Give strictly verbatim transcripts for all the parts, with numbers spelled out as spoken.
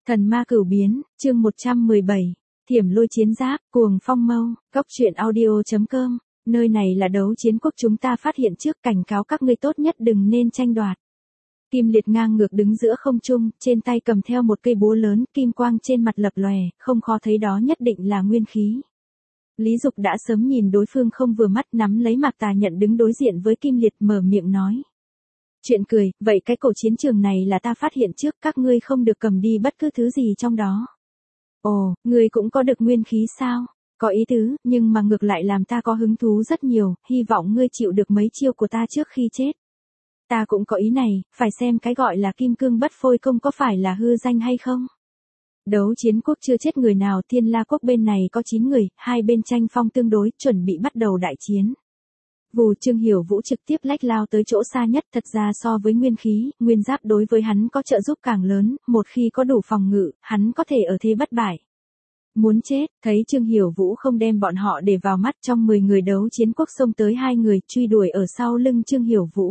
Thần ma cửu biến, chương một trăm mười bảy, Thiểm lôi chiến giáp, cuồng phong mâu, góc truyện audio.com, nơi này là đấu chiến quốc chúng ta phát hiện trước cảnh cáo các ngươi tốt nhất đừng nên tranh đoạt. Kim Liệt ngang ngược đứng giữa không trung, trên tay cầm theo một cây búa lớn, kim quang trên mặt lập lòe, không khó thấy đó nhất định là nguyên khí. Lý Dục đã sớm nhìn đối phương không vừa mắt, nắm lấy Mạc Tà Nhận đứng đối diện với Kim Liệt, mở miệng nói. Chuyện cười, vậy cái cổ chiến trường này là ta phát hiện trước, các ngươi không được cầm đi bất cứ thứ gì trong đó. Ồ, ngươi cũng có được nguyên khí sao? Có ý tứ, nhưng mà ngược lại làm ta có hứng thú rất nhiều, hy vọng ngươi chịu được mấy chiêu của ta trước khi chết. Ta cũng có ý này, phải xem cái gọi là kim cương bất phôi công có phải là hư danh hay không? Đấu chiến quốc chưa chết người nào, Thiên La quốc bên này có chín người, hai bên tranh phong tương đối, chuẩn bị bắt đầu đại chiến. Vù Trương Hiểu Vũ trực tiếp lách lao tới chỗ xa nhất, thật ra so với nguyên khí, nguyên giáp đối với hắn có trợ giúp càng lớn, một khi có đủ phòng ngự, hắn có thể ở thế bất bại. Muốn chết, thấy Trương Hiểu Vũ không đem bọn họ để vào mắt, trong mười người đấu chiến quốc xông tới hai người, truy đuổi ở sau lưng Trương Hiểu Vũ.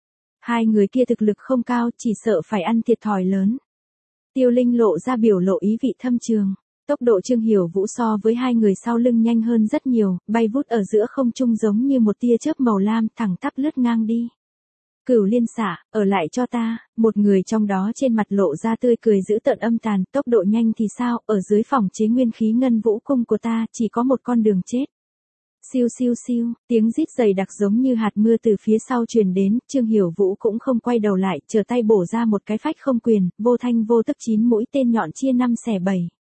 Hai người kia thực lực không cao, chỉ sợ phải ăn thiệt thòi lớn. Tiêu Linh lộ ra biểu lộ ý vị thâm trường. Tốc độ Trương Hiểu Vũ so với hai người sau lưng nhanh hơn rất nhiều, bay vút ở giữa không trung giống như một tia chớp màu lam, thẳng tắp lướt ngang đi. Cửu liên xạ, ở lại cho ta, một người trong đó trên mặt lộ ra tươi cười dữ tợn âm tàn, tốc độ nhanh thì sao, ở dưới phòng chế nguyên khí ngân vũ cung của ta, chỉ có một con đường chết. Siêu siêu siêu, tiếng rít dày đặc giống như hạt mưa từ phía sau truyền đến, Trương Hiểu Vũ cũng không quay đầu lại, trở tay bổ ra một cái phách không quyền, vô thanh vô tức chín mũi tên nhọn chia năm xẻ bảy.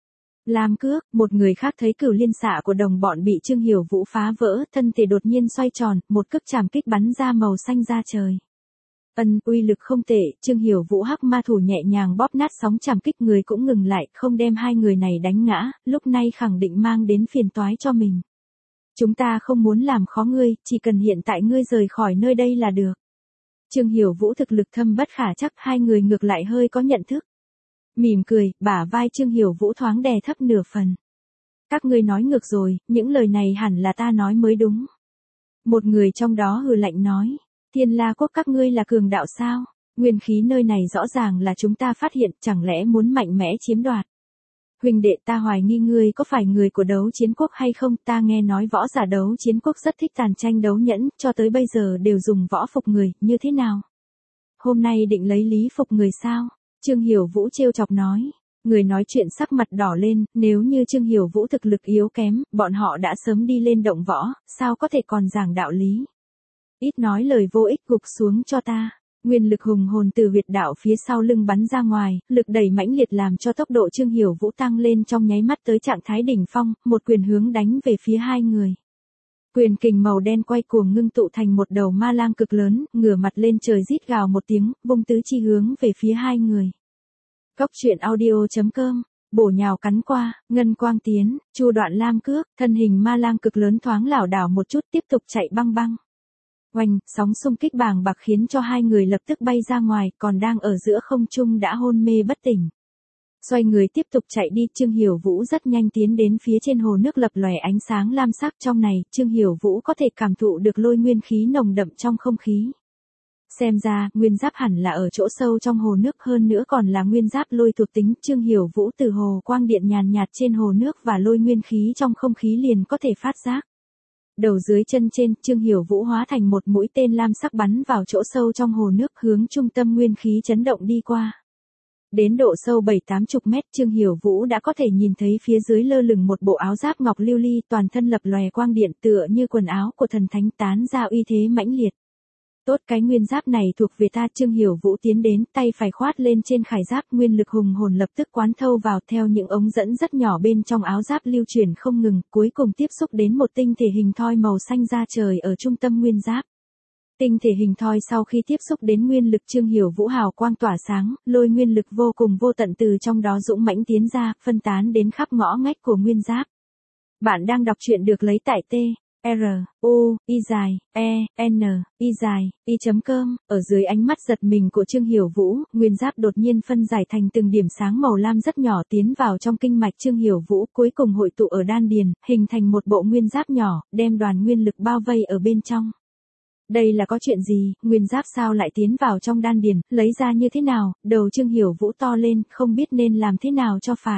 Lam cước, một người khác thấy cửu liên xạ của đồng bọn bị Trương Hiểu Vũ phá vỡ, thân thể đột nhiên xoay tròn, một cước chảm kích bắn ra màu xanh ra trời. Ân, uy lực không tệ, Trương Hiểu Vũ hắc ma thủ nhẹ nhàng bóp nát sóng chảm kích, người cũng ngừng lại, không đem hai người này đánh ngã, lúc này khẳng định mang đến phiền toái cho mình. Chúng ta không muốn làm khó ngươi, chỉ cần hiện tại ngươi rời khỏi nơi đây là được. Trương Hiểu Vũ thực lực thâm bất khả chắc, hai người ngược lại hơi có nhận thức. Mỉm cười, bả vai Trương Hiểu Vũ thoáng đè thấp nửa phần. Các ngươi nói ngược rồi, những lời này hẳn là ta nói mới đúng. Một người trong đó hừ lạnh nói, Thiên La quốc các ngươi là cường đạo sao? Nguyên khí nơi này rõ ràng là chúng ta phát hiện, chẳng lẽ muốn mạnh mẽ chiếm đoạt? Huynh đệ, ta hoài nghi ngươi có phải người của đấu chiến quốc hay không, ta nghe nói võ giả đấu chiến quốc rất thích tàn tranh đấu nhẫn, cho tới bây giờ đều dùng võ phục người, như thế nào? Hôm nay định lấy lý phục người sao? Trương Hiểu Vũ trêu chọc nói. Người nói chuyện sắc mặt đỏ lên, nếu như Trương Hiểu Vũ thực lực yếu kém, bọn họ đã sớm đi lên động võ, sao có thể còn giảng đạo lý? Ít nói lời vô ích, gục xuống cho ta. Nguyên lực hùng hồn từ huyệt đạo phía sau lưng bắn ra ngoài, lực đẩy mãnh liệt làm cho tốc độ Trương Hiểu Vũ tăng lên trong nháy mắt tới trạng thái đỉnh phong, một quyền hướng đánh về phía hai người. Quyền kình màu đen quay cuồng ngưng tụ thành một đầu ma lang cực lớn, ngửa mặt lên trời rít gào một tiếng, vung tứ chi hướng về phía hai người. Góc truyện audio.com, bổ nhào cắn qua, ngân quang tiến, chu đoạn lam cước, thân hình ma lang cực lớn thoáng lảo đảo một chút tiếp tục chạy băng băng. Oanh, sóng xung kích bàng bạc khiến cho hai người lập tức bay ra ngoài, còn đang ở giữa không trung đã hôn mê bất tỉnh. Xoay người tiếp tục chạy đi, Trương Hiểu Vũ rất nhanh tiến đến phía trên hồ nước lập lòe ánh sáng lam sắc, trong này, Trương Hiểu Vũ có thể cảm thụ được lôi nguyên khí nồng đậm trong không khí. Xem ra, nguyên giáp hẳn là ở chỗ sâu trong hồ nước, hơn nữa còn là nguyên giáp lôi thuộc tính, Trương Hiểu Vũ từ hồ quang điện nhàn nhạt trên hồ nước và lôi nguyên khí trong không khí liền có thể phát giác. Đầu dưới chân trên, Trương Hiểu Vũ hóa thành một mũi tên lam sắc bắn vào chỗ sâu trong hồ nước, hướng trung tâm nguyên khí chấn động đi qua. Đến độ sâu bảy tám chục mét, Trương Hiểu Vũ đã có thể nhìn thấy phía dưới lơ lửng một bộ áo giáp ngọc lưu ly, toàn thân lập lòe quang điện tựa như quần áo của thần thánh, tán ra uy thế mãnh liệt. Tốt, cái nguyên giáp này thuộc về ta. Trương Hiểu Vũ tiến đến, tay phải khoát lên trên khải giáp, nguyên lực hùng hồn lập tức quán thâu vào, theo những ống dẫn rất nhỏ bên trong áo giáp lưu chuyển không ngừng, cuối cùng tiếp xúc đến một tinh thể hình thoi màu xanh da trời ở trung tâm nguyên giáp. Tinh thể hình thoi sau khi tiếp xúc đến nguyên lực Trương Hiểu Vũ hào quang tỏa sáng, lôi nguyên lực vô cùng vô tận từ trong đó dũng mãnh tiến ra, phân tán đến khắp ngõ ngách của nguyên giáp. Bạn đang đọc truyện được lấy tại T. R, U, Y dài, E, N, Y dài, Y.com, ở dưới ánh mắt giật mình của Trương Hiểu Vũ, nguyên giáp đột nhiên phân giải thành từng điểm sáng màu lam rất nhỏ tiến vào trong kinh mạch Trương Hiểu Vũ, cuối cùng hội tụ ở đan điền, hình thành một bộ nguyên giáp nhỏ, đem đoàn nguyên lực bao vây ở bên trong. Đây là có chuyện gì, nguyên giáp sao lại tiến vào trong đan điền, lấy ra như thế nào, đầu Trương Hiểu Vũ to lên, không biết nên làm thế nào cho phải.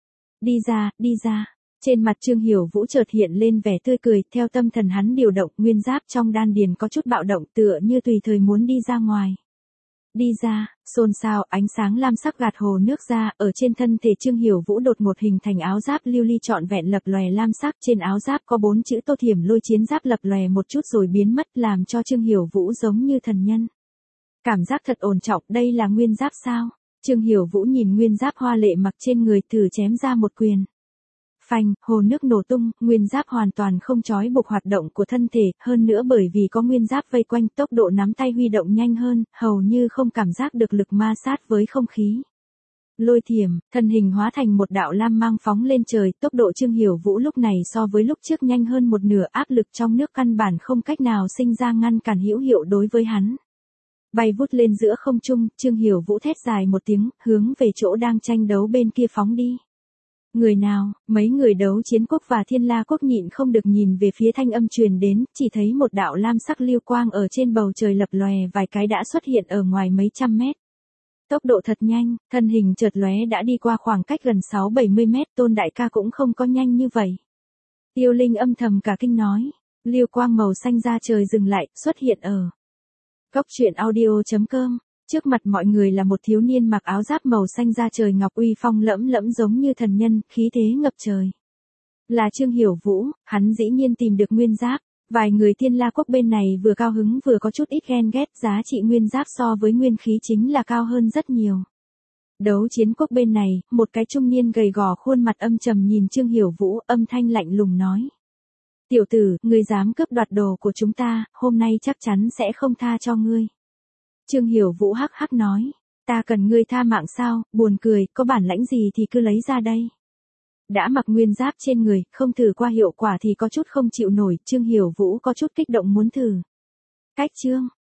Đi ra, đi ra. Trên mặt Trương Hiểu Vũ chợt hiện lên vẻ tươi cười, theo tâm thần hắn điều động, nguyên giáp trong đan điền có chút bạo động tựa như tùy thời muốn đi ra ngoài. Đi ra, xôn xao, ánh sáng lam sắc gạt hồ nước ra, ở trên thân thể Trương Hiểu Vũ đột một hình thành áo giáp lưu ly trọn vẹn lập lòe lam sắc, trên áo giáp có bốn chữ Tô Thiểm Lôi Chiến Giáp lập lòe một chút rồi biến mất, làm cho Trương Hiểu Vũ giống như thần nhân. Cảm giác thật ổn trọng, đây là nguyên giáp sao? Trương Hiểu Vũ nhìn nguyên giáp hoa lệ mặc trên người, thử chém ra một quyền. Phanh, hồ nước nổ tung, nguyên giáp hoàn toàn không trói buộc hoạt động của thân thể, hơn nữa bởi vì có nguyên giáp vây quanh, tốc độ nắm tay huy động nhanh hơn, hầu như không cảm giác được lực ma sát với không khí. Lôi thiểm, thân hình hóa thành một đạo lam mang phóng lên trời, tốc độ Trương Hiểu Vũ lúc này so với lúc trước nhanh hơn một nửa, áp lực trong nước căn bản không cách nào sinh ra ngăn cản hữu hiệu đối với hắn. Bay vút lên giữa không trung, Trương Hiểu Vũ thét dài một tiếng, hướng về chỗ đang tranh đấu bên kia phóng đi. Người nào, mấy người đấu chiến quốc và thiên la quốc nhịn không được nhìn về phía thanh âm truyền đến, chỉ thấy một đạo lam sắc lưu quang ở trên bầu trời lập lòe vài cái đã xuất hiện ở ngoài mấy trăm mét. Tốc độ thật nhanh, thân hình chợt lóe đã đi qua khoảng cách gần sáu bảy mươi mét, Tôn đại ca cũng không có nhanh như vậy. Tiêu Linh âm thầm cả kinh nói, lưu quang màu xanh ra trời dừng lại, xuất hiện ở Cốc truyện audio chấm com. Trước mặt mọi người là một thiếu niên mặc áo giáp màu xanh da trời ngọc uy phong lẫm lẫm giống như thần nhân, khí thế ngập trời. Là Trương Hiểu Vũ, hắn dĩ nhiên tìm được nguyên giáp. Vài người thiên la quốc bên này vừa cao hứng vừa có chút ít ghen ghét, giá trị nguyên giáp so với nguyên khí chính là cao hơn rất nhiều. Đấu chiến quốc bên này, một cái trung niên gầy gò khuôn mặt âm trầm nhìn Trương Hiểu Vũ, âm thanh lạnh lùng nói. Tiểu tử, ngươi dám cướp đoạt đồ của chúng ta, hôm nay chắc chắn sẽ không tha cho ngươi. Trương Hiểu Vũ hắc hắc nói, ta cần ngươi tha mạng sao, buồn cười, có bản lãnh gì thì cứ lấy ra đây. Đã mặc nguyên giáp trên người, không thử qua hiệu quả thì có chút không chịu nổi, Trương Hiểu Vũ có chút kích động muốn thử. Cách chương,